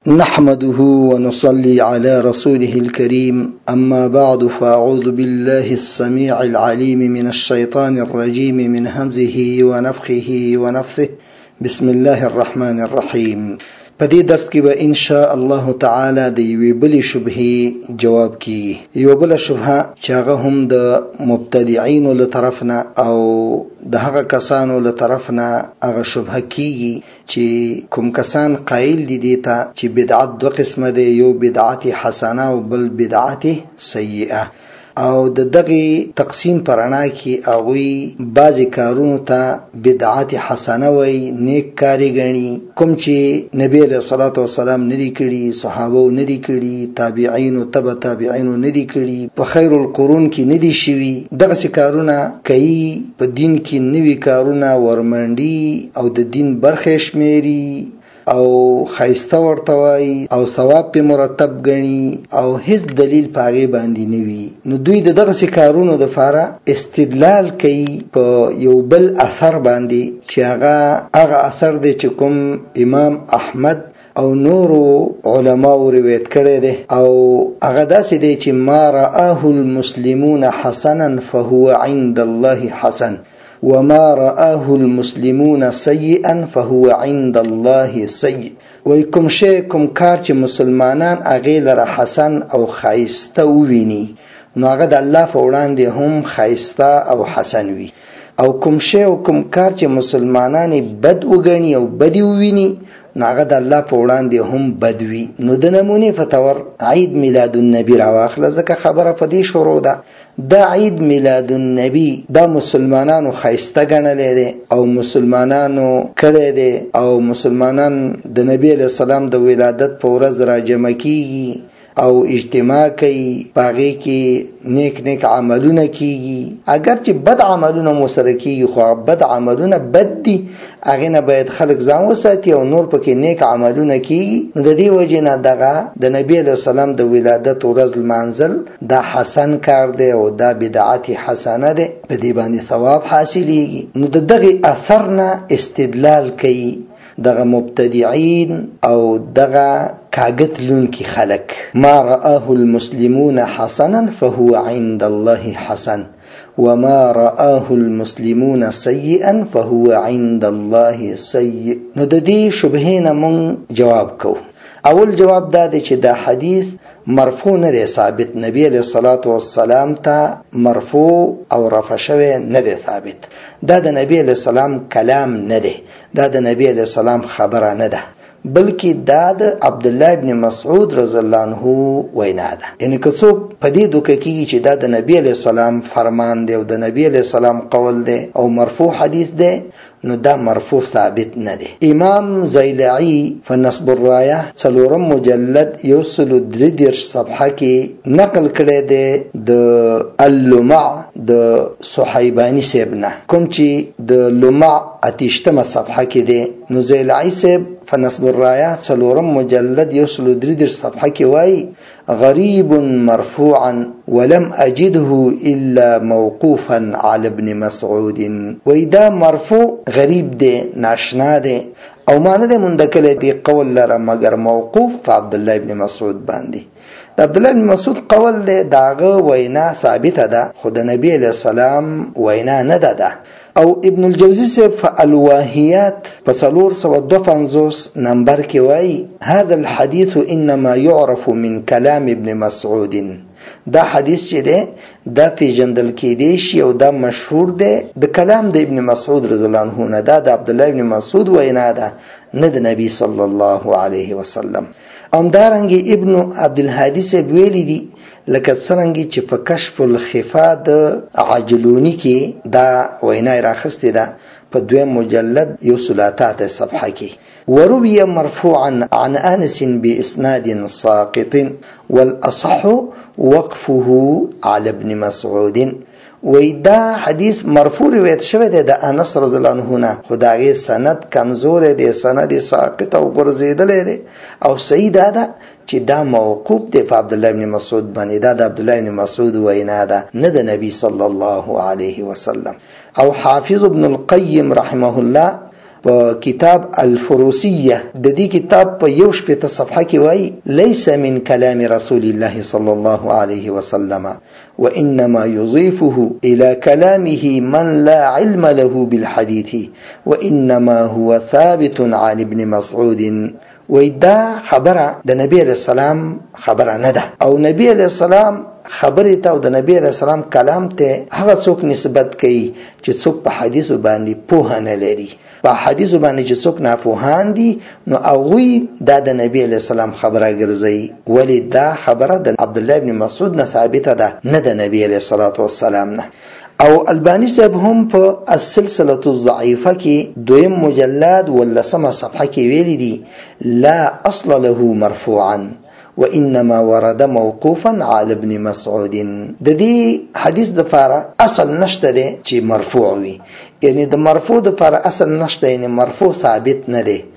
نحمده ونصلي على رسوله الكريم أما بعد فأعوذ بالله السميع العليم من الشيطان الرجيم من همزه ونفخه ونفثه بسم الله الرحمن الرحيم. په دې درس کې به ان شاء الله تعالی د یوې بلې شبهې جواب کیږي. یو بله شبهه چې هغه هم د مبتدعینو له طرف نه او د هغه کسانو له طرف نه هغه شبهه کیږي چې کوم کسان قائل دي دې ته چې بدعت دوه قسمه دی، یو بدعت حسنه او بل بدعت سیئه، او د دغه تقسیم پرانا کې هغوی بعضې کارونو ته بدعت حسنه وایي، نیک کاری ګڼي، کوم چې نبی علیه الصلاة والسلام نه دي کړي، صحابو نه دي کړي، تابعینو تبع تابعینو نه دي کړي، په خیر القرون کې نه دي شوي. دغسې کارونه کوي، په دین کې نوي کارونه ورمنډي او د دین برخې شمیري او خیسته ورته وایي او ثواب په مرتب ګڼي او هیڅ دلیل په هغې باندې نه وي. نو دوی د دغسې کارونو دپاره استدلال کوي په یو بل اثر باندې چې هغه اثر دی چې کوم امام احمد او نورو علماو روایت کړی دی، او هغه داسې دی چې ما رآه المسلمون حسنا فهو عند الله حسن وما رآه المسلمون سيئا فهو عند الله سيء. وی کوم شی کوم کار چې مسلمانان هغې لره حسن او خایسته وویني نو هغه د الله په وړاندې هم خایسته او حسن وي، او کوم شی او کوم کار چې مسلمانان بد وګڼي او بدی وویني نو هغه د الله په وړاندې هم بد وي. نو د نمونې په طور عید میلاد النبي راواخله، ځکه خبره په دې شروع ده. دا عید میلاد النبی دا مسلمانانو خیسته ګڼلی دی او مسلمانانو کړی دی، او مسلمانان د نبی علیه السلام د ولادت په ورځ را جمع کیږي او اجتماع کوي، په هغې کې نیک نیک عملونه کیږي. اگر چې بد عملونه مو سره کیږي خو بد عملونه بد دي، هغې نه باید خلک ځان وساتي او نور پکې نیک عملونه کیږي. نو د دې وجې نه دغه د نبي علیه السلام د ولادت ورځ لمانځل دا حسن کار دی او دا بدعت حسنه دی، په دې باندې ثواب حاصلیږي. نو د دغې اثر نه استدلال کوي دغه مبتدعين او دغه کاغت لون کی خلق. ما رآه المسلمون حسنا فهو عند الله حسن وما رآه المسلمون سيئا فهو عند الله سيء. نو د دې شبهې نه مونږ جواب کوو. اول جواب دا دی چې دا حدیث مرفوع نه دی ثابت، نبی علیه الصلاة والسلام ته مرفوع او رفع شوی نه دی ثابت. دا د نبی علیه السلام کلام نه دی، دا د نبی علیه السلام خبره نه ده، بلکې دا د عبدالله ابن مسعود رضی الله عنه وینا ده. یعنی که څوک په دې دوکه کېږي چې دا د نبی علیه السلام فرمان دی او د نبی علیه السلام قول دی او مرفوع حدیث دی، نو دا مرفوع ثابت نه دی. امام زیلعی فنصب الرایه 4 مجلد 133 صفحه کې نقل کړی دی د اللمع د صحیبانی صاحب نه، کوم چې د لمع 28 صفحه کې دی. نو زیلعی صاحب فنصب الرایه 4 مجلد 133 صفحه کې وایي غریب مرفوعا ولم اجده الا موقوفا على ابن مسعود. وی دا مرفوع غریب دی، ناشنا دی، او ما نه دی مندکلی دی قول لره مگر موقوف په عبدالله ابن مسعود باندې. د عبدالله ابن مسعود قول دی، داغه وینا ثابته ده خو د نبی علیه السلام وینا نه ده. او ابن الجوزی صاحب فالواهیات په 452 نمبر کې وایي هذا الحديث انما يعرف من كلام ابن مسعود. دا حدیث چې دی دا پیژندل کېدی شي او دا مشهور دی د کلام د ابن مسعود رضی الله عنه نه، دا د عبدالله ابن مسعود وینا ده، نه د نبی صلی الله علیه وسلم. همدارنګې ابن عبدالهادي صاحب ویلی دي لکه څرنګه چې په کشف الخفا د عجلونی کې دا وینا راخستې ده په 2 مجلد 133 صفحه کې. وروي مرفوعا عن انس باسناد ساقط والاصح وقفه على ابن مسعود. وی دا حدیث مرفوع روایت شوی دی د انس رضی الله عنه نه، خو د هغې سند کمزور دی، سند ساقط او غورځېدلی دی، او صحیح دا ده چې دا موقوف دی په عبدالله ابن مسعود باندې، دا د عبدالله ابن مسعود وینا ده، نه د نبی صلی الله علیه وسلم. او حافظ ابن القیم رحمه الله په کتاب الفروسیه د دې کتاب په 1 صفحه کې وایي ليس من كلام رسول الله صلى الله عليه وسلم وإنما يضيفه إلى كلامه من لا علم له بالحديث وإنما هو ثابت عن ابن مسعود. وای دا خبره د نبی علیہ السلام خبره نه ده او نبی علیہ السلام خبره ته او د نبی علیہ السلام کلام ته هغه څوک نسبت کوي چې څوک په حدیث باندې پوهه نه لري. په حدیث باندې چې څوک ناپوهان دي نو هغوی دا د نبی علیہ السلام خبره ګرځي، ولی دا خبره د عبد الله ابن مسعود نه ثابته ده نه د نبی علیہ الصلوۃ والسلام نه. او البانی صاحب هم په السلسله الضعیفه کې 2 مجلد ولسمه صفحه کې ویلي دي لا اصل له مرفوعا وانما ورد موقوفا على ابن مسعود. د دې حدیث د فاره اصل نشته دی چې مرفوع وي، یعنی د مرفوع د فاره اصل نشته، یعنی مرفوع ثابت نه دی،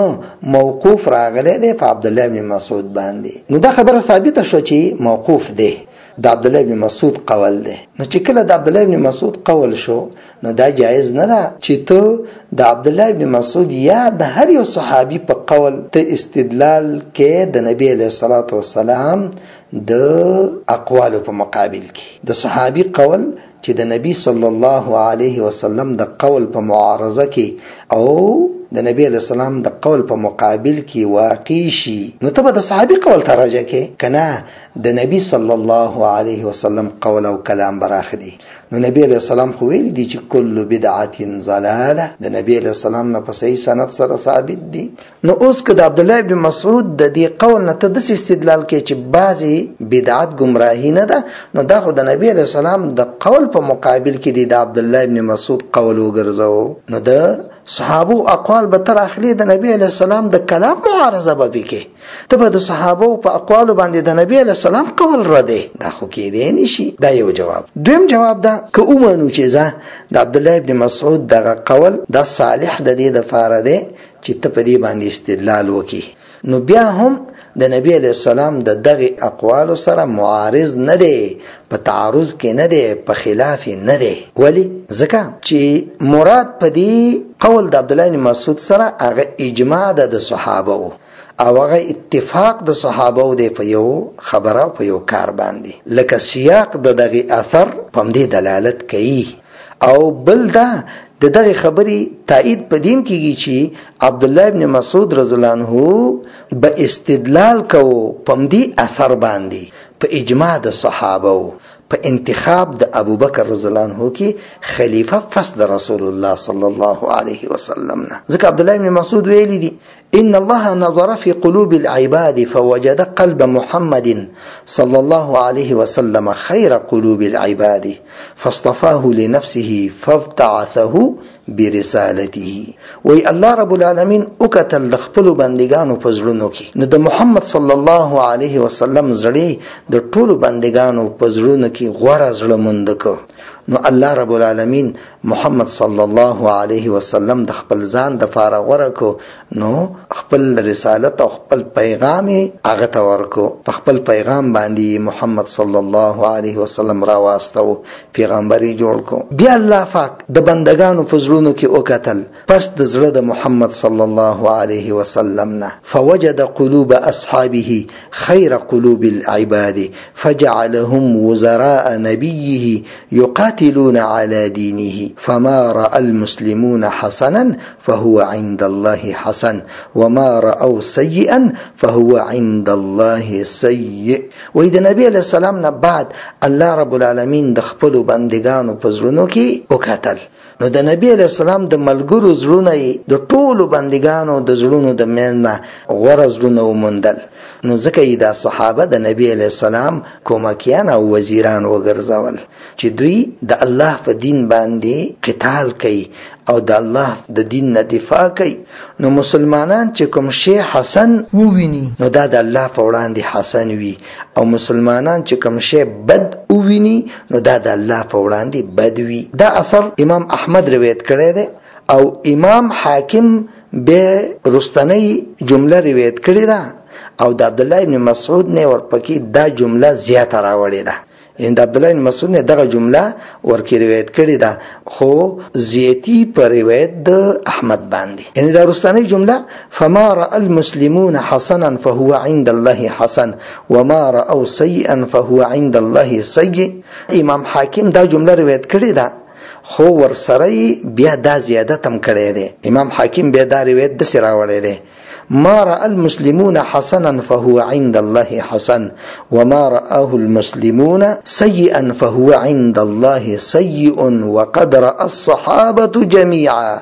موقوف راغلی دی په عبد الله ابن مسعود باندې. نو دا خبره ثابته شو چې موقوف دی د عبد الله ابن مسعود قول دی. نو چې کله د عبد الله ابن مسعود قول شو نو دا جایز نه ده چې ته د عبد الله ابن مسعود یا د هر یو صحابي په قول ته استدلال کې د نبی علیہ الصلوۃ والسلام د اقوالو په مقابل کې د صحابي قول چې د نبی صلی الله علیه وسلم د قول په معارضه کې او د نبی علیہ السلام د قول په مقابل کې واقع شي نو ته به د صحابي قول ته راجع کې کنه د نبی صلی الله علیه وسلم قول او کلام براخدي. نو نبی علیہ السلام خو ویل دي چې کل بدعه ضلاله، د نبی علیہ السلام نه په صحیح سند سره ثابت دي. نو اوس که د عبد الله ابن مسعود د دې قول نه ته د استدلال کې چې بعضی بدعت گمراهی نه ده نو دا خو د نبی علیہ السلام د قول په مقابل کې دی د عبد الله ابن مسعود قول وګرځاو. نو د صحابو اقوال به تر اخلي د نبی علیہ السلام د کلام معارضه به وکړي، ته به د صحابو په اقوال باندې د نبی علیہ السلام قول رده، دا خو کېدی نشي. دا یو جواب. دویم جواب دا که ومنو چې زه د عبد الله ابن مسعود دغه قول دا صالح د دې د فاره دی چې ته په دې باندې استدلال وکړي، نو بیا هم د نبی علیہ السلام د دغه اقوال سره معارض نه دی، په تعارض کې نه دی، په خلاف نه دی. ولی ځکه چې مراد په دې قول د عبد الله بن مسعود سره هغه اجماع ده د صحابه او هغه اتفاق د صحابه دی په یو خبره په یو کار باندې، لکه سیاق د دغه اثر په دې دلالت کوي. او بل دا د دغه خبري تایید پدیم کیږي چې عبد الله ابن مسعود رضی الله عنه به استدلال کو پمدی اثر باندې په اجماع د صحابه په انتخاب د ابوبکر رضی الله عنه کې خلیفہ فسد رسول الله صلی الله علیه وسلم نه. ځکه عبد الله ابن مسعود ویلی دي إن الله نظر في قلوب العباد فوجد قلب محمد صلى الله عليه وسلم خير قلوب العباد فاصطفاه لنفسه فابتعثه برسالته. وی الله رب العالمین وکتل لخپل بندگانو په زړونو کې نو د محمد صلی الله علیه وسلم زړی د ټولو بندگانو په زړونو کې غوړه زړه مند کو. نو الله رب العالمین محمد صلی الله علیه وسلم د خپل ځان د فارغ ورکو، نو خپل رسالت او خپل پیغام هغه ته ورکو، په خپل پیغام باندې محمد صلی الله علیه وسلم را واستو، پیغمبري جوړ کو. بیا الله پاک د بندگانو په زړونو کې وکتل پس د زړه د محمد صلی الله علیه وسلم نه فوجد قلوب اصحابه خیر قلوب العباد فجعلهم وزراء نبيه يقاتلون على دينه فما رأى المسلمون حسنا فهو عند الله حسن وما رأوا سيئا فهو عند الله سيء. وإذا نبي عليه السلام بعد الله رب العالمين د خپل بندگانو په زړونو کې وکتل، نو د نبی علیہ السلام د ملګرو زړونه د ټولو بندگانو د زړونو د مینه غوړه زړونه ومندل. نو ځکه یې دا صحابه د نبی علیہ السلام کومکیان او وزیران وګرځول چې دوی د الله په دین باندې قتال کوي او د الله د دین نه دفاع کوي. نو مسلمانان چې کوم شی حسن وویني نو دا د الله په وړاندې حسن وي، او مسلمانان چې کوم شی بد وویني نو دا د الله په وړاندې بد وي. دا اثر امام احمد روایت کړی دی او امام حاکم به رستنی جمله روایت کړی ده او د عبد الله ابن مسعود نه ورپکې دا جمله زیاته راوړې ده، ان عبد الله بن مسعود نه دغه جمله ورکی روایت کړی ده خو زیاتی پر روایت د احمد باندې. ان دا رستنی جمله فما راى المسلمون حسنا فهو عند الله حسن وما راوا سيئا فهو عند الله سيء. امام حاکم دا جمله روایت کړی ده خو ورسره بیا دا زیادت هم کړی دی. امام حاکم بیا دا روایت د سره وړی دی ما رأى المسلمون حسنا فهو عند الله حسن وما رآه المسلمون سيئا فهو عند الله سيء وقد رأى الصحابة جميعا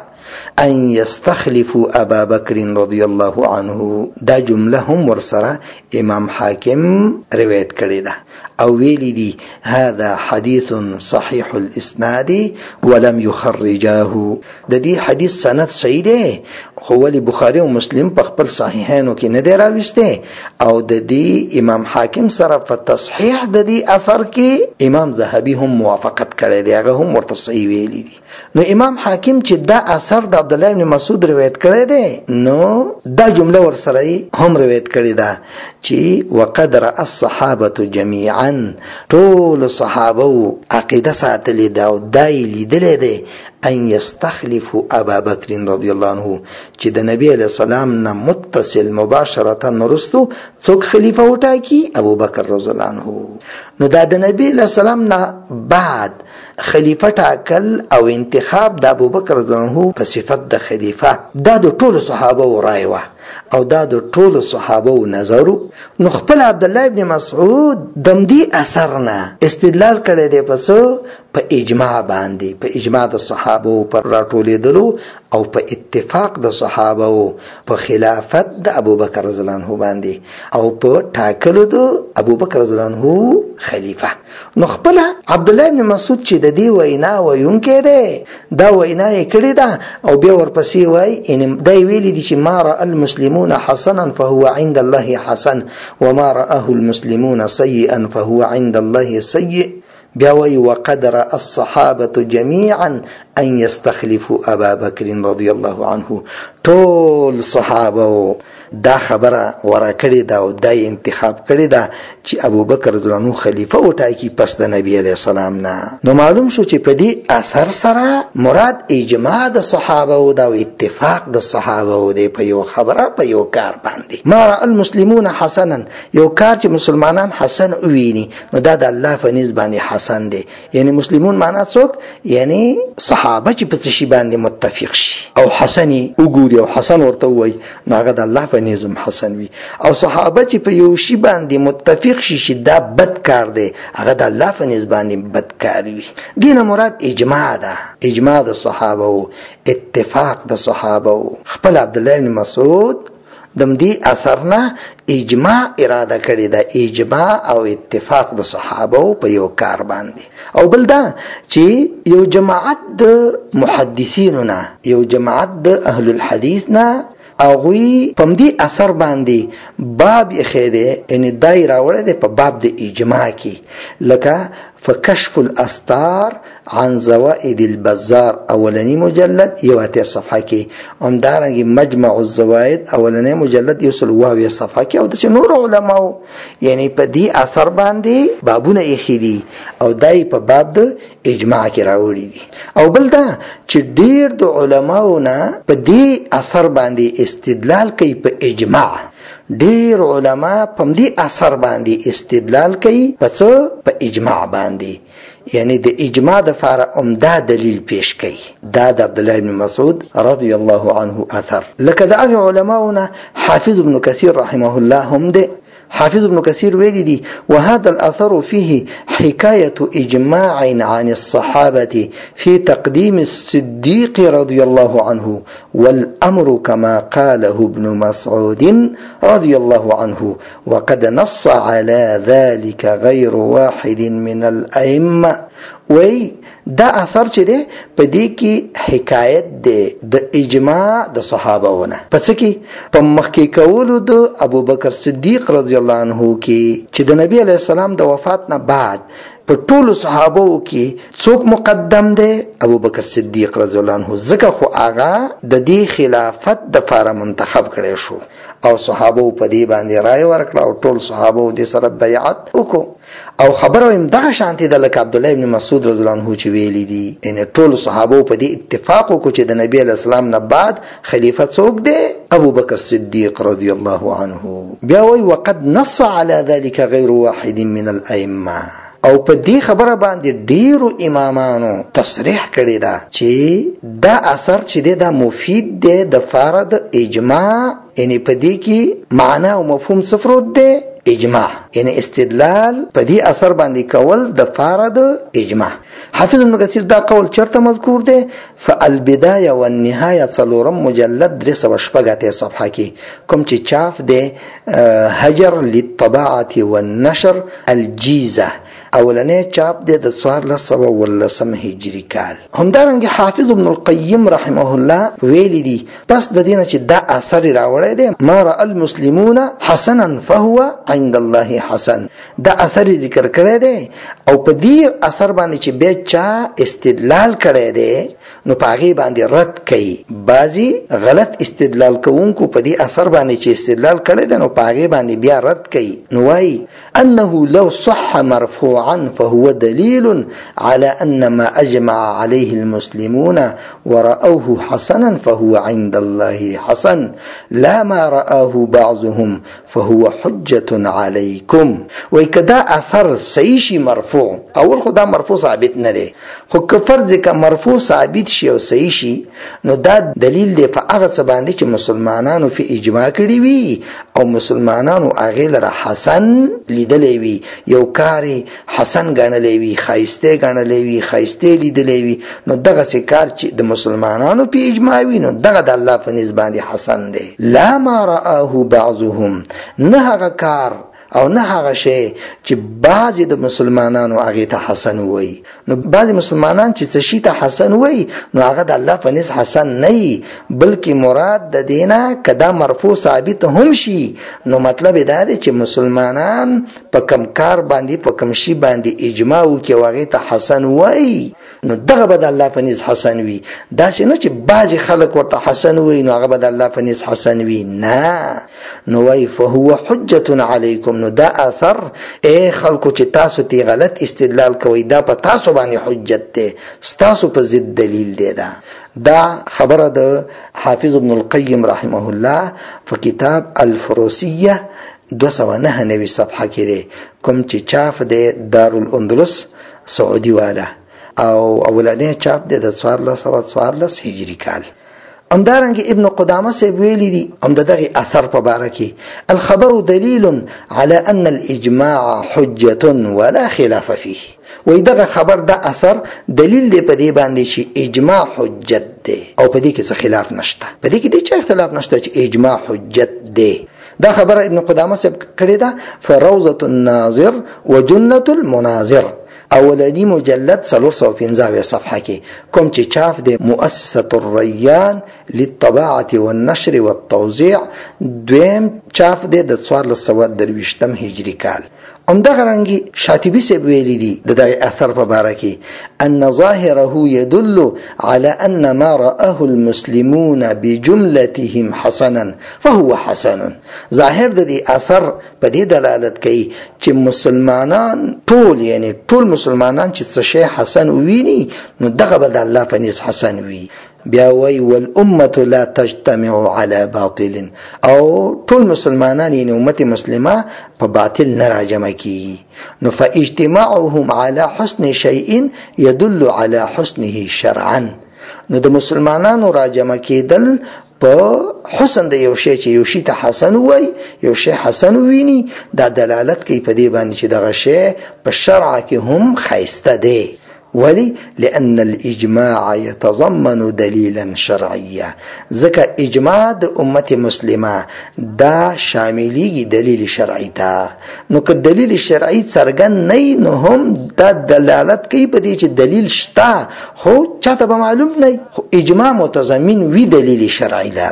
ان يستخلفوا ابا بكر رضي الله عنه. دا جمله هم ورسره امام حاکم روایت کړی ده او ویلی دی هذا حديث صحيح الاسناد ولم يخرجاه. د دې حدیث سند صحیح دی خو ولی بخاری او مسلم په خپل صحیحانو کې نه دی راوسته او د دې امام حاکم سره په تصحیح د دې اثر کې امام ذهبي هم موافقت کړی دی هغه هم ورته صحیح ویلی دی. نو امام حاکم چې دا اثر د عبد الله بن مسعود روایت کړی دی نو دا جمله ورسره هم روایت کړی ده چې وقد رأى الصحابه جميعا ټول صحابه عقیده ساتلې ده او دای لیدلې ده ان يستخلفوا ابا بكر رضي الله عنه چې د نبی علیہ السلام نه متصل مباشرتا نرستو څوک خلیفہ وټاکی ابو بکر رضی الله عنه. نو دا د نبی علیہ السلام نه بعد خلیفہ ټاکل او انتخاب د ابو بکر رضی الله عنه په صفت د خلیفہ دا د ټول صحابه رایوه او دا د ټول صحابه نظر. نو خپل عبد الله ابن مسعود دمدی اثر نه استدلال کړی دی په اجماع باندې په اجماع د صحابه پر راټولېدلو او په اتفاق د صحابه په خلافت د ابوبکر رضی الله عنه باندې او په ټاکلو د ابوبکر رضی الله عنه خلیفہ. نو خپل عبد الله ابن مسعود چې د دې وینا ویونکې دی دا وینا یې کړې ده او بیا ورپسې وای ان دا ویلي دي چې ما رأى المسلمون حسنا فهو عند الله حسن وما رآه المسلمون سيئا فهو عند الله سيء. بیا وی وقد رأى الصحابة جميعا ان يستخلفوا ابا بكر رضي الله عنه. ټول صحابه دا خبره ورا کړی دا او دا انتخاب کړی دا چې ابو بکر رضی الله عنه خلیفہ وټاکی پس د نبی علیہ السلام نه. نو معلوم شو چې په دې اثر سره مراد اجماع د صحابه او دا اتفاق د صحابه او د په یو خبره په یو کار باندې. ما رأى المسلمون حسنا یو کار چې مسلمانان حسن وویني نو دا د الله په نسبت باندې حسن دی. یعنی مسلمون معنا څوک یعنی صحابه چې په څه شی باندې متفق شي او حسنی وګوري او حسن ورته وای نو هغه د الله نظم حسن وي او صحابه چې په یو شی باندې متفق شي چې دا بد کار دی هغه د الله په نسبت باندې بد کار وي. دینه مراد اجماع ده اجماع د صحابه او اتفاق د صحابه او خپل عبد الله بن مسعود دم دې اثرنا اجماع اراده کړی ده اجماع او اتفاق د صحابه په یو کار باندې. او بل دا چې یو جماعت د محدثینو نه یو جماعت د اهل الحديث نه اغوی پم دی اثر باندې باب یې خیده ان دایره وړه ده په باب د اجماع کې لکه فکشف الاستار عن زوائد البزار اولنی مجلد یو اته صفحه کې همدارنګه مجمع الزوائد اولنی مجلد یو سل واوی صفحه کې او د نور علماء یعنی په دې اثر باندې بابونه یې خېدي او دای په باب د اجماع کې راوړي دي. او بل دا چې ډیر د علماو نه په دې اثر باندې استدلال کوي په اجماع. ډیر علما په دې اثر باندې استدلال کوي په اجماع باندې یعنی د اجماع د فار عمده دلیل پیش کوي. دا د عبد الله بن مسعود رضی الله عنه اثر لکه د علماؤنا حافظ ابن كثير رحمه الله هم ده. حافظ ابن كثير ويلي وهذا الأثر فيه حكاية إجماع عن الصحابة في تقديم الصديق رضي الله عنه والأمر كما قاله ابن مسعود رضي الله عنه وقد نص على ذلك غير واحد من الأئمة. وی دا اثر چې ده په دې کې حکایت ده د اجماع د صحابهونه پس کې په مخکې کولو د ابوبکر صدیق رضی الله عنه کې چې د نبی علی السلام د وفات نه بعد په ټولو صحابو کې څوک مقدم ده ابوبکر صدیق رضی الله عنه ځکه خو هغه د دې خلافت د فار منتخب کړي شو او صحابه په دې باندې رائے ورکړه او ټول صحابه دې سره بیعت وکړو. او خبره هم دغه شانتي د لکه عبد الله ابن مسعود رضی الله عنه چې ویلي دي، ان ټول صحابه په دې اتفاق وکړو چې د نبی علیہ السلام نه بعد خلیفہ څوک دی؟ ابو بکر صدیق رضی الله عنه. بیا وی وقد نص على ذلك غیر واحد من الائمه، او په دې خبره باندې ډیرو امامانو تصریح کړی دا چې دا اثر چې دا مفید دی د فرض اجماع، یعنی په دې کې معنا او مفهوم صفر دی اجماع، یعنی استدلال په دې اثر باندې کول د فرض اجماع. حافظ ابن کثیر دا قول چرته مذکور دی فالبدايه والنهايه څلورم مجلد 308 صفحه کې، کوم چې چاپ دی هجر للطباعه والنشر الجيزه، اولنې چاپ دی د 1413 هجری کال. همدارنګه حافظ ابن القیم رحمه الله ویلی دی پس د دینه چې دا اثر راوړی دی ما را المسلمون حسنا فهو عند الله حسن، دا اثر ذکر کړی دی او په دې اثر باندې چې به چا استدلال کړی دی نو پاغي باندې رد کوي. بعضی غلط استدلال کوونکو په دې اثر باندې چې استدلال کړی دی نو پاغي باندې بیا رد کوي. نو وايي انه لو صح مرفوعا فهو دليل على ان ما اجمع عليه المسلمون ورأوه حسنا فهو عند الله حسن لا ما رآه بعضهم فهو حجة عليكم. وکدا اثر صحیح شي مرفوع، اول خدا مرفوع ثابت نه دی، خو که فرض ک مرفوع ثابت شي او صحیح شي نو دا دلیل دی په هغه څه باندې چې مسلمانانو په اجماع کړی وي او مسلمانانو هغه لره حسن لیدلې وي، یو کاری حسن ګڼلې وي، خایسته ګڼلې وي، خایسته لیدلې وي، نو دغه څه کار چې د مسلمانانو په اجماع وي نو دغه د الله په نسبت باندې حسن دی. لا ما رآه بعضهم، نه هغه کار او نه هغه شی چې بعضی د مسلمانانو هغه ته حسن وای. نو بعضی مسلمانان چې څه شي ته حسن وای نو هغه د الله په نس حسن نه، بلکې مراد د دینه کدا مرفوع ثابت هم شي نو مطلب دا دی چې مسلمانان په کم کار باندې په کم شي باندې اجماع وکي او هغه ته حسن وای نو دغه به د الله په نس حسن وي. دا څه نه چې بعضی خلک ورته حسن وای نو هغه به د الله په نس حسن وي، نه. نو وای فهو حجة علیکم، نو دا اثر اے خلکو چې تاسو تی غلط استدلال کوي دا په تاسو باندې حجت دی، تاسو په ضد دلیل دی. دا خبره د حافظ ابن القیم رحمه الله په کتاب الفروسیه 209 صفحه کې دی، کوم چې چاپ دی دارالأندلس سعودي والا او اولانې چاپ دی د 1414 هجری کال. همدارنګه ابن قدامه سے ویلی دی هم دغه اثر په باره کې الخبر دلیل على ان الاجماع حجه ولا خلاف فيه، وای دغه خبر دا اثر دلیل دی په دې باندې چې اجماع حجت دی او په دې کې څه خلاف نشته، په دې کې هیڅ اختلاف نشته چې اجماع حجت دی. دا خبر ابن قدامه سے کړی دا فروضه الناظر وجنه المناظر اولادی مجلد 315 صفحه کې، کوم چې چاپ دی مؤسسه الریان للطباعه والنشر والتوزيع، دویم چاپ دی د 1423 هجری کال. همدغه رنګي شاطبي سے ویلي دي دغه اثر په باره کې ان ظاهره يدل على ان ما رآه المسلمون بجملتهم حسنا فهو حسن. ظاهر د دې اثر په دې دلالت کوي چې مسلمانان ټول، یعنی ټول مسلمانان چې څه شی حسن ویني نو دغه به د الله په نس حسن وي. بیا وی والامه لا تجتمع على باطل، او ټول مسلمانان یعنی امت مسلمه په باطل نه راجمع کی، نو فاجتماعهم على حسن شيء يدل على حسنه شرعا. نو د مسلمانانو راجمع کېدل په حسن د یو شی چې یو شی ته حسن وای، یو شی حسن ویني، دا دلالت کوي په دې باندې چې دغه شی په شرع کې هم خیسته دی. ولي؟ لأن الإجماع يتضمن دليلا شرعيا، ځکه اجماع د امت مسلمه دا شاملي دلیل شرعي تا، نو که دلیل شرعي څرګند نه نو هم دا دلالت کوي په دې چې دلیل شته خو چاته به معلوم نه، خو اجماع متضمن وی دلیل شرعي لره.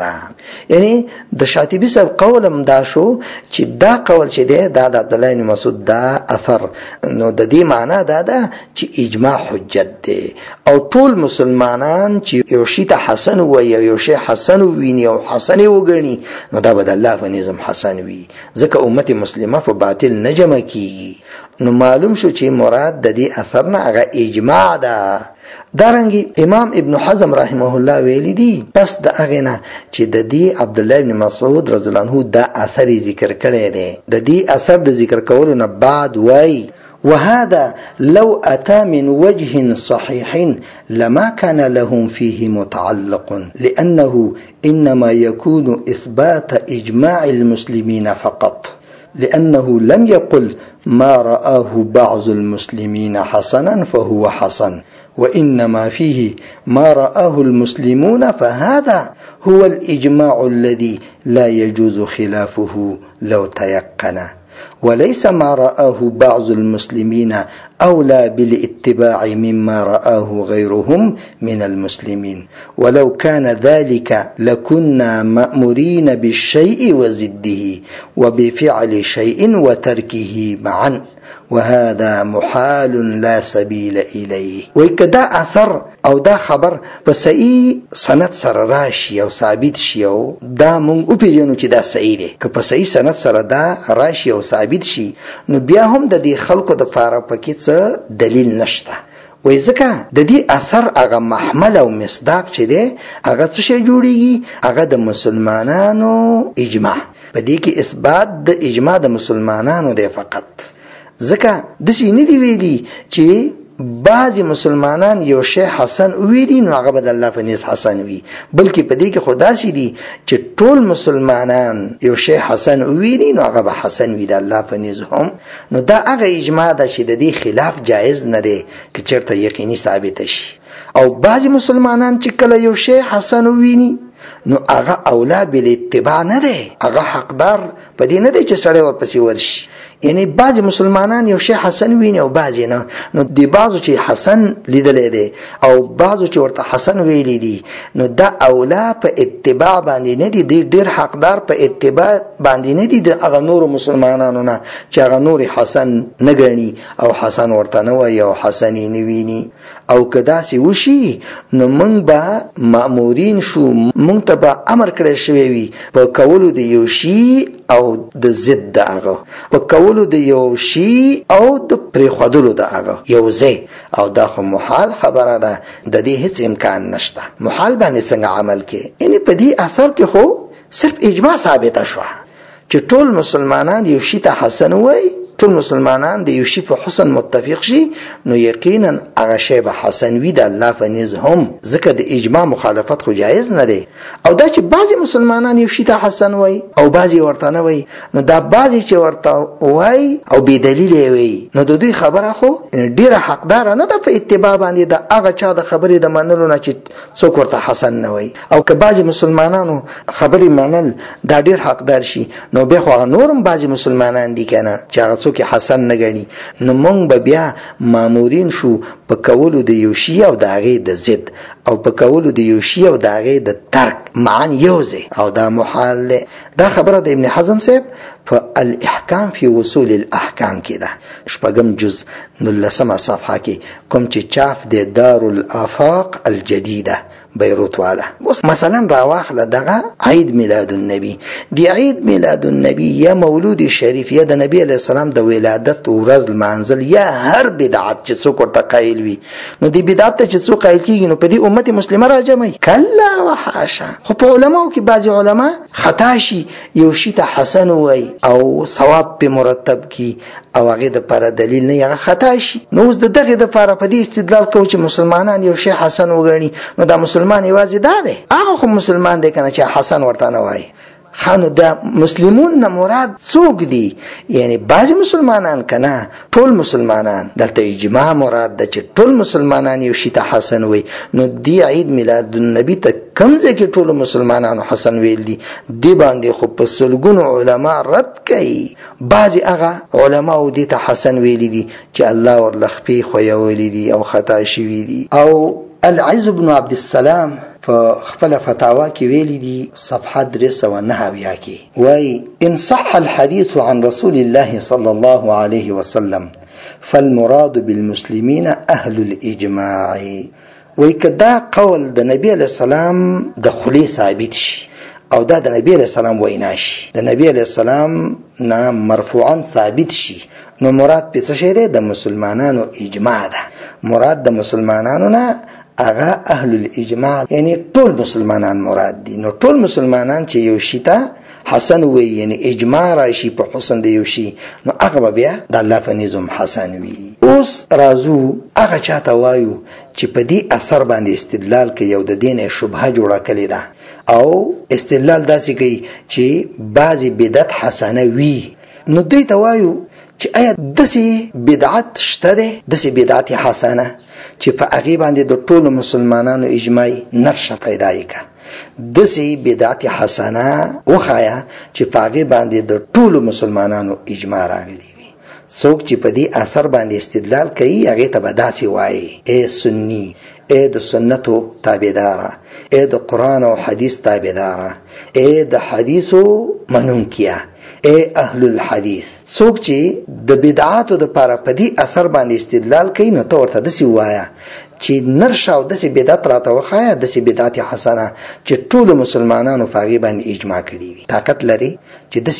یعنی د شاطبی صاحب قولم دا شو چې دا قول چې دی دا د عبد الله بن مسعود دا اثر، نو د دې معنا دا ده چې اجماع حجت دی او ټول مسلمانان چې یو شی ته حسن وي او یو شی حسن ویني او حسن وګڼي نو دا به د الله په نظم حسن وي، ځکه امت مسلمه په باطل نه جمع کیږي. نو معلوم شو چې مراد د دې اثر نه هغه اجماع ده. دارنګي امام ابن حزم رحمه الله ویلی دی پس د هغه نه چې د دې عبد الله بن مسعود رضی الله عنه دا اثر ذکر کړی دی، د دې اثر د ذکر کولو نه بعد وای وهذا لو أتى من وجه صحيح لما كان لهم فيه متعلق، لأنه إنما يكون إثبات إجماع المسلمين فقط، لأنه لم يقل ما رآه بعض المسلمين حسنا فهو حسن، وإنما فيه ما رآه المسلمون، فهذا هو الإجماع الذي لا يجوز خلافه لو تيقن، وليس ما رآه بعض المسلمين أولى بالاتباع مما رآه غيرهم من المسلمين، ولو كان ذلك لكنا مأمورين بالشيء وزده وبفعل شيء وتركه معا، وهذا محال لا سبيل إليه. وكدا أثر او دا خبر په صحیح سند سره راشي او ثابت شي او دا مونږ او پیژنو چې دا صحیح دی، که په صحیح سند سره دا راشي او ثابت شي نو بیا هم د دې خلکو د فاره پکې څه دلیل نشته. وای ځکه د دې اثر هغه محمل او مصداق چې دی هغه څه شی جوړیږي، هغه د مسلمانانو اجماع، په دې کې اثبات د اجماع د مسلمانانو دی فقط. ځکه داسې نه دی ویلي چې بعضی مسلمانان یو شی حسن ویلي نو هغه به د الله په نزد حسن وي، بلکې په دې کې خو داسې دي چې ټول مسلمانان یو شی حسن ویلي نو هغه به حسن وي د الله په نزد هم. نو دا هغه اجماع ده چې د دې خلاف جایز نه دی که چېرته یقیني ثابته شي. او بعضی مسلمانان چې کله یو شی حسن ویني نو هغه اولا بالاتباع نه دی، هغه حقدار په دې نه دی چې سړی ورپسې ورشي. یعنی بعضی مسلمانان یو شی حسن ویني او بعضی نه، نو دی بعضو چې حسن لیدلی دی او بعضو چې ورته حسن ویلی دی نو دا اولا په اتباع باندې نه دی، دی ډیر حقدار په اتباع باندې نه دی د هغه نورو مسلمانانو نه چې هغه نور حسن نه ګڼي او حسن ورته نه وایي او حسن یې نه ویني. او که داسې وشي نو موږ به مأمورین شو، موږ ته به امر کړی شوی وي په کولو د یو شي او د ضد د هغه، په کولو د یو شي او د پرېښودلو د هغه یو ځای. او دا خو محال خبره ده، د دې هیڅ امکان نشته. محال باندې څنګه عمل کې؟ یعنی په دې اثر کې خو صرف اجماع ثابته شوه چې ټول مسلمانان یو شي ته حسن وایي، ټول مسلمانان د یو شي په حسن متفق شي نو یقینا هغه شی به حسن وي د الله په نزد هم، ځکه د اجماع مخالفت خو جایز نه دی. او دا چې بعضی مسلمانان یو شي ته حسن وایي او بعضی ورته نه وایي، نو دا بعضی چې ورته وایي او بې دلیله وایي نو د دوی خبره خو ډیره حقدار نه ده په اتباع باندې د هغه چا د خبرې د منلو نه چې څوک ورته حسن نه وایي. او که بعضی مسلمانانو خبرې منل دا ډیر حقدار شي نو بیا خو هغه نورم بعضی مسلمانان دي کنه چې هغه څوک حسن نه ګڼي، نو مونږ به بیا مامورین شو په کولو د یو شي او د هغې د ضد او په کولو د یو شي او د هغې د ترک معن یو ځای، او دا محال دی. دا خبره د ابن حزم صاحب په الاحکام فی وصول الاحکام کې ده، شپږم جز 19 صفحه کې کوم چې چاپ دی دار الافاق الجدیده بیروت والا. اوس مثلا راواخله دغه عید میلاد النبی، دی عید میلاد النبی یا مولود شریف یا د نبی علیه السلام د ولادت ورځ لمانځل یا هر بدعت چې څوک ورته قایل وي نو دی بدعت ته چې څوک قایل کېږي نو په دې امت مسلمه راجمعي کله وحاشا. خو په علماو کې بعضې علما خطا شي یو شي ته حسن وایي او ثواب په مرتب کی او هغه د پر دلیل نه هغه خطا شي. نو اوس د دغه د پر په دې استدلال کوي چې مسلمانان یو شی حسن وګڼي نو دا مسلمان یوازې دا دی، هغه خو مسلمان دی کنه چې حسن ورته نه وایي. خانو دا مسلمون نه مراد څوک دي؟ یعنی بعض مسلمانان کنه ټول مسلمانان، دلته اجماع مراد ده چې ټول مسلمانان یو شي ته حسن وي. نو دی عید میلاد النبی ته کوم ځای کې ټول مسلمانانو حسن ویل دي دی باندې خو په سلګونو علما رد کوي. بعضی هغه علماو دي ته حسن ویل دي چې الله ورلخپی خو یې ویل دي او خطا شوی دي. او العز بن عبد السلام په خپل فتاوا کې ویلي دي صفحه 309 کې وای ان صح الحديث عن رسول الله صلى الله عليه وسلم فالمراد بالمسلمين اهل الاجماع. وای کدا قول د نبی علیہ السلام د خلی ثابت شي او دا د نبی علیہ السلام وینا شي، د نبی علیہ السلام نه مرفوعا ثابت شي، نو مراد په څه شی دی؟ د مسلمانانو اجماع ده. مراد د مسلمانانو نه هغه اهل الاجماع یعنی ټول مسلمانان مراد دي. نو ټول مسلمانان چې یو شي ته حسن وي یعنی اجماع راشي په حسن دی یو شي، نو هغه بیا د الله په نظم حسن وي. اوس رازو هغه چاته وایو چې په دې اثر باندې استدلال کوي او د دین شبهه جوړه کړي ده او استدلال داسې کوي چې بعضی بدعت حسنه وي، نو دوی ته وایو چې آیا داسې بدعت شته ده، داسې بدعت حسنه چې په هغې باندې د ټولو مسلمانانو اجماعي نقشه پیدا یې که، داسې بدعت حسنه وښایه چې په هغې باندې د ټولو مسلمانانو اجماع راغلی وي. څوک چې په دې اثر باندې استدلال کوي هغې ته به داسې وایي ای سني، ای د سنتو تابعداره، ای د قرآن او حدیث تابعداره، ای د حدیثو منونکیه، ای اهل الحدیث. څوک چې د بدعاتو د پاره په دې اثر باندې استدلال کوي نو ته ورته داسې ووایه چې نرشه او داسې بدعت راته وښایه، داسې بدعت حسنه چې ټولو مسلمانانو په هغې باندې اجماع کړي وي. طاقت لري چې داسې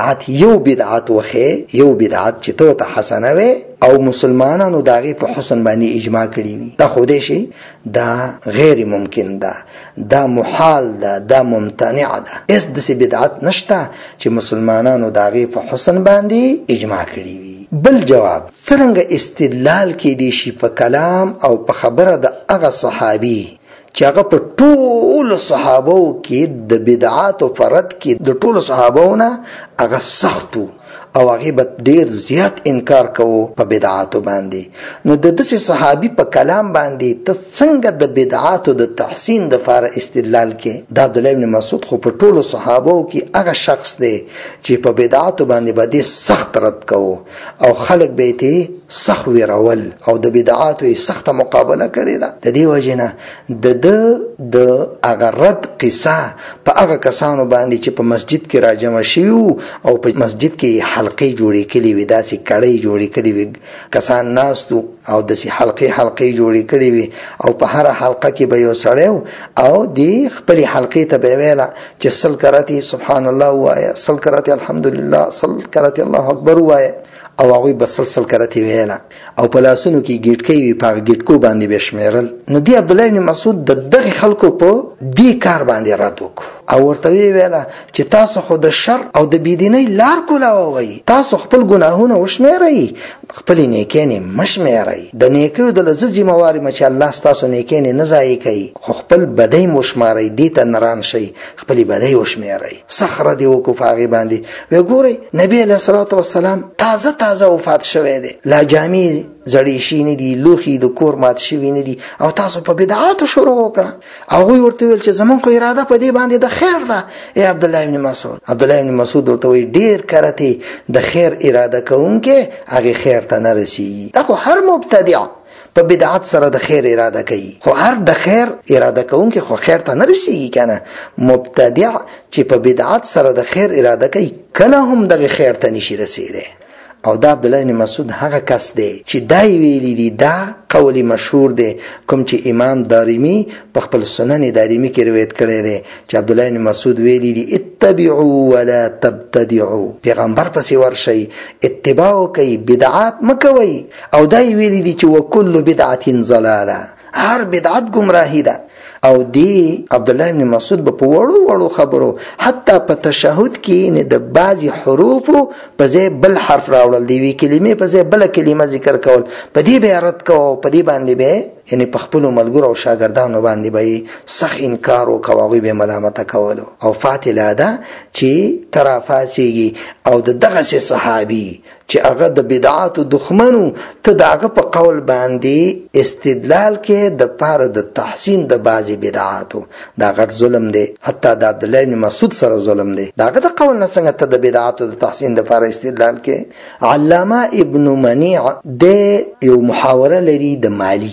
یو بدعت وښیې، یو بدعت چې ته ورته حسنه وې او مسلمانانو د هغې په حسن باندې اجماع کړي وي. دا خودی شي دا غیر ممکن ده، دا محال ده، دا ممتنع ده. هېڅ داسې بدعت نشته چې مسلمانانو د هغې په حسن باندې اجماع کړي وي. بل جواب څرنګه استدلال کېدی شي په کلام او په خبره د هغه صحابي چې هغه په ټولو صحابو کې د بدعاتو فرد کې د ټولو صحابو نه هغه سختو او هغه به ډیر زیات انکار کوو په بدعاتو باندې، نو د داسې صحابي په کلام باندې ته څنګه د بدعاتو د تحسین د فاره استدلال کې؟ د عبدالله ابن مسعود خو په ټولو صحابو کې هغه شخص دی چې په بدعاتو باندې به سخت رد کوو او خلک به یې سخت ویرول او د بدعاتو یې سخته مقابله کړې ده. د دې وجې نه د هغه رد قصه په هغه کسانو باندې چې په مسجد کې راجمع شوي او په مسجد کې حلقې جوړې کړي وي، داسې کړۍ جوړې کړي وي، کسان ناستو او داسې حلقې جوړې کړي وي او په هره حلقه کې به یو سړی او دې خپلې حلقې ته به یې ویله چې سل کرتې سبحان الله ووایه، سل کرتې الحمدلله، سل کرتې الله اکبر ووایه، او هغوی به سلسل کرتې ویله او په لاسونو کې ګیټکۍ وي، په هغه ګیټکو باندې به شمېرل. نو دی عبدالله ابن مسعود د دغې خلکو په دې کار باندې رد وکړو او ورته ویله چې تاسو خو د شر او د بېدینۍ لار کولاوئ، تاسو خپل ګناهونه وشمېرئ، خپلې نیکیانې مه شمېرئ. د نیکیو د له زه ذمهوار یم چې الله ستاسو نیکیانې نه ضایع کوي، خو خپل بدۍ مو وشمارئ، دې ته نه ران شئ، خپلې بدۍ وشمېرئ. سخت رد یې وکړو په هغې باندې. ویې ګورئ نبي علیه الصلاة والسلام تازه وفات شوی دی، لا جامې زړې شي نه دي، لوښي د کور مات شوي نه دي او تاسو په بدعاتو شروع وکړه. هغوی ورته ویل چې زمونږ خو اراده په دې باندې د خیر ده. ای عبدالله ابن مسعود، عبدالله ابن مسعود ورته وایي ډېر کرتې د خیر اراده کوونکې هغې خیر ته نه رسېږي. دا خو هر مبتدع په بدعت سره د خیر اراده کوي، خو هر د خیر اراده کوونکې خو خیر ته نه رسېږي که نه. مبتدع چې په بدعت سره د خیر اراده کوي کله هم دغې خیر ته نشي رسېدی. او دا عبدالله ابن مسعود هغه کس دی چې دا ویلي دي، دا قول مشهور دی کوم چې امام دارمی په خپل سنن دارمی کې روایت کړی دی چې عبدالله ابن مسعود ویلي دي اتبعوا ولا تبتدعوا، پیغمبر پسې ورشئ، اتباع کوي، بدعات مه کوئ. او دا ویلي دي چې وکل بدعة ضلاله، هر بدعت گمراهی ده. او دی عبدالله ابن مسعود په وړو خبرو حتی په تشهد کې نه د بعضی حروفو په ځای بل حرف راوړل، دی وی کلمې په ځای بل کلمه ذکر کول، په دې به رد کوو، په دې باندې به یعنی په خپلو ملګرو او شاګردانو باندې به سخت انکار وکړو، هغوی به ملامته کولو. او فاتله ده چې ته راپاڅېږي او د دغسې صحابي چې هغه د بدعاتو دښمنو ته د هغه په قول باندې استدلال کې د پاره د تحسین د بعضې بدعاتو، دا غټ ظلم دی. حتی د عبدالله ابن مسعود سره ظلم دی. د هغه د قول نه څنګه ته د بدعاتو د تحسین د پاره استدلال کې؟ علامه ابن منیع د یو محاوره لري د مالکی سره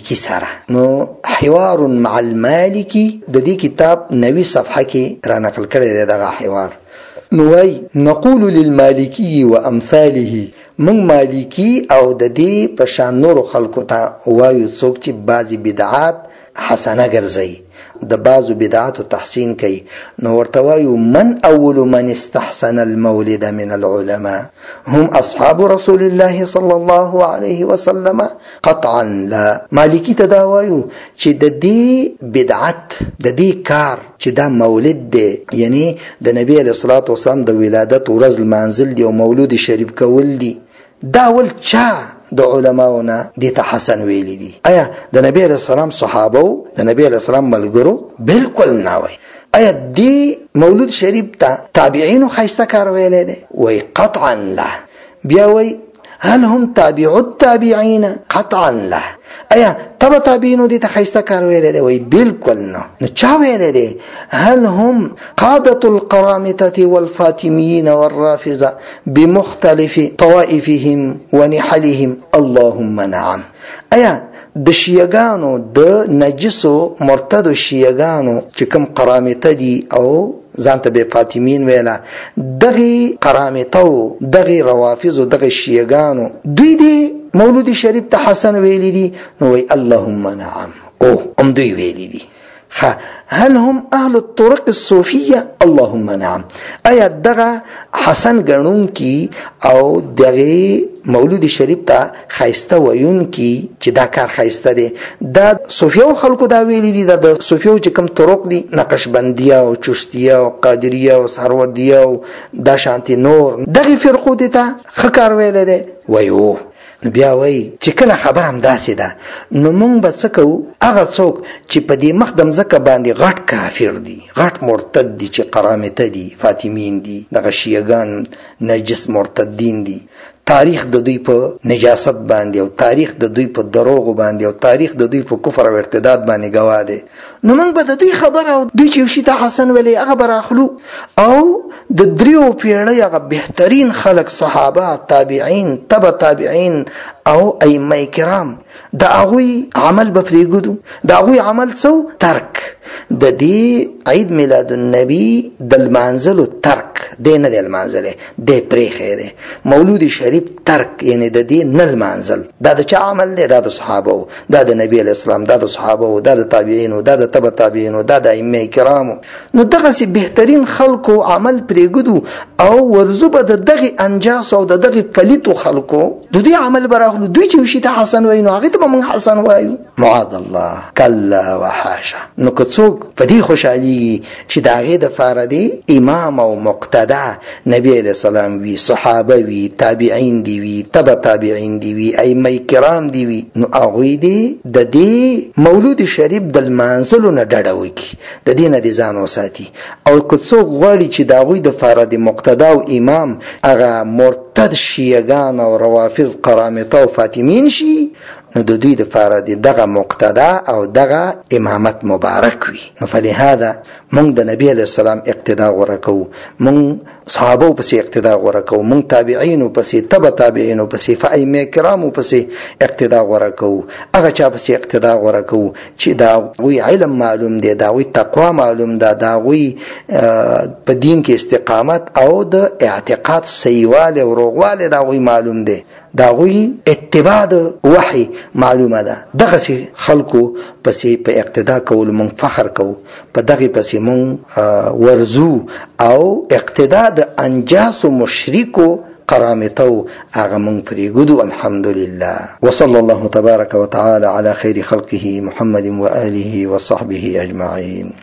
سره. نو حوار مع المالکی د دې کتاب 90 صفحه کې را نقل کړی دی دغه حوار. نو وای نقول للمالکی وامثاله، من مالکی او د دې په شان نور خلکو ته وایو څوک چې بعضی بدعات حسنه ګرځي، د بعضو بدعات تحسین کوي، نو ورته وایو من اول من استحسن المولد من العلماء هم اصحاب رسول الله صلی الله علیه وسلم قطعا لا. مالکی ته دا وایو چې د دې بدعت د دې کار چې دا مولد دی، یعنی د نبی علیه الصلاة والسلام د ولادت ورځ لمانځل دی او مولود شریف کول دی، دا ول چا د علماؤنا دي ته حسن ویلی دي؟ آیا د نبی علیہ السلام صحابه او د نبی علیہ السلام ملګرو؟ بالکل نه وای. آیا دی مولود شریف ته تابعین خیسته کار ویلی دی؟ وای قطعا لا. بیا وای هل هم تابع التابعین؟ قطعا لا. آیا تبع تابعینو دي ته خیسته کار ویلی دی؟ وای بالکل نه. نو چا ویلی دی؟ هل هم قادة القرامطة والفاطميين والرافضة بمختلف طوائفهم ونحلهم؟ اللهم نعم. آیا د شیعگانو د نجسو مرتدو شیعگانو چې کوم قرامطه دي او ځانته به فاطمین ویلا، دغه قرامطه دغه روافض دغه شیعگانو دوی دي مولود شریف ته حسن ویلی دي؟ نو وی اللهم نعم. او هم دوی ویلی دي. هل هم اهل الطرق الصوفیه؟ اللهم نعم. آیا دغه حسن گنون کی او دغه مولود شریف ته خیسته ویون کی چې دا کار خیسته دی، دا صوفیو خلکو دا ویلی دي؟ د صوفیو چې کوم طرق دي، نقشبندیه او چشتیه او قادریه او سروردیه او دا شانتی نور، دغه فرقو دي ته خکار ویلی دی؟ ویو. بیا وای چې کله خبر هم داسې ده، نو مونږ به څه کوو؟ هغه څوک چې په دې مخدم ځکه باندې غټ کافر دي، غټ مرتد دي، چې قرامطه دي، فاطمین دي، دغه شیعگان نجس مرتدین دي، تاریخ د دوی په نجاست باندې او تاریخ د دوی په دروغ باندې او تاریخ د دوی په کفر او ارتداد باندې گواه دی، نو موږ به د دوی خبر او دوی چې شي ته حسن ولی هغه براخلو او د دریو پیړۍ هغه بهترین خلق صحابه، تابعین، تبع تابعین او ائمه کرام، دا هغوی عمل به پرېږدو؟ دا هغوی عمل څه؟ ترک د دې عید میلاد النبی د لمانځلو ترک دی نه دی لمانځلی، دی پرېښی دی. مولود شریف ترک یعنی د دې نه لمانځل، دا د چا عمل دی؟ دا د صحابو، دا د نبی علیه السلام، دا د صحابو، دا د تابعینو، دا د تبع تابعینو، دا د ائمه کرامو. نو دغسې بهترین خلکو عمل پرېږدو او ورځو به د دغې انجاس او د دغې پلیتو خلکو د دوی عمل به راغلو، دوی چې وشي ته حسن وایي، نو هغې ته به موږ حسن وایو؟ معاذ الله، کلا وحاشا. نو که څوک په دې خوشحالېږي چې د هغې دپاره دی امام او مقتدا نبی علیه السلام وي، صحابه وي، تابعین دی وي، تبع تابعین دی وي، ائمه کرام دی وي، نو هغوی دی د دې مولود شریف د لمانځلو نه ډډه وکړي، د دې نه دې ځان وساتي. او که څوک غواړي چې د هغوی دپاره د مقتدا او امام هغه مرتد شیعګان او روافض قرامطه او فاطمین شي، نو د دوی دپاره دغه مقتدا او دغه امامت مبارک وي. نو فلهذا مونږ د نبی علیه السلام اقتدا غوره کوو، مونږ صحابو پسې اقتدا غوره کوو، مونږ تابعینو پسې، تبع تابعینو پسې، ائمه کرامو پسې اقتدا غوره کوو. هغه چا پسې اقتدا غوره کوو چې د هغوی علم معلوم دی، د هغوی تقوا معلوم ده، د هغوی په دین کې استقامت او د اعتقاد صحیحوالی او روغوالی د هغوی معلوم دی، د هغوی اتباع د وحی معلومه ده. دغسې خلکو پسې په اقتدا کولو مونږ فخر کوو، په دغې پسې مونږ ورزو او اقتدا د انجاسو مشرکو قرامطو هغه مونږ پرېږدو. الحمدلله. وصلى الله تبارك وتعالى على خير خلقه محمد وآله وصحبه أجمعين.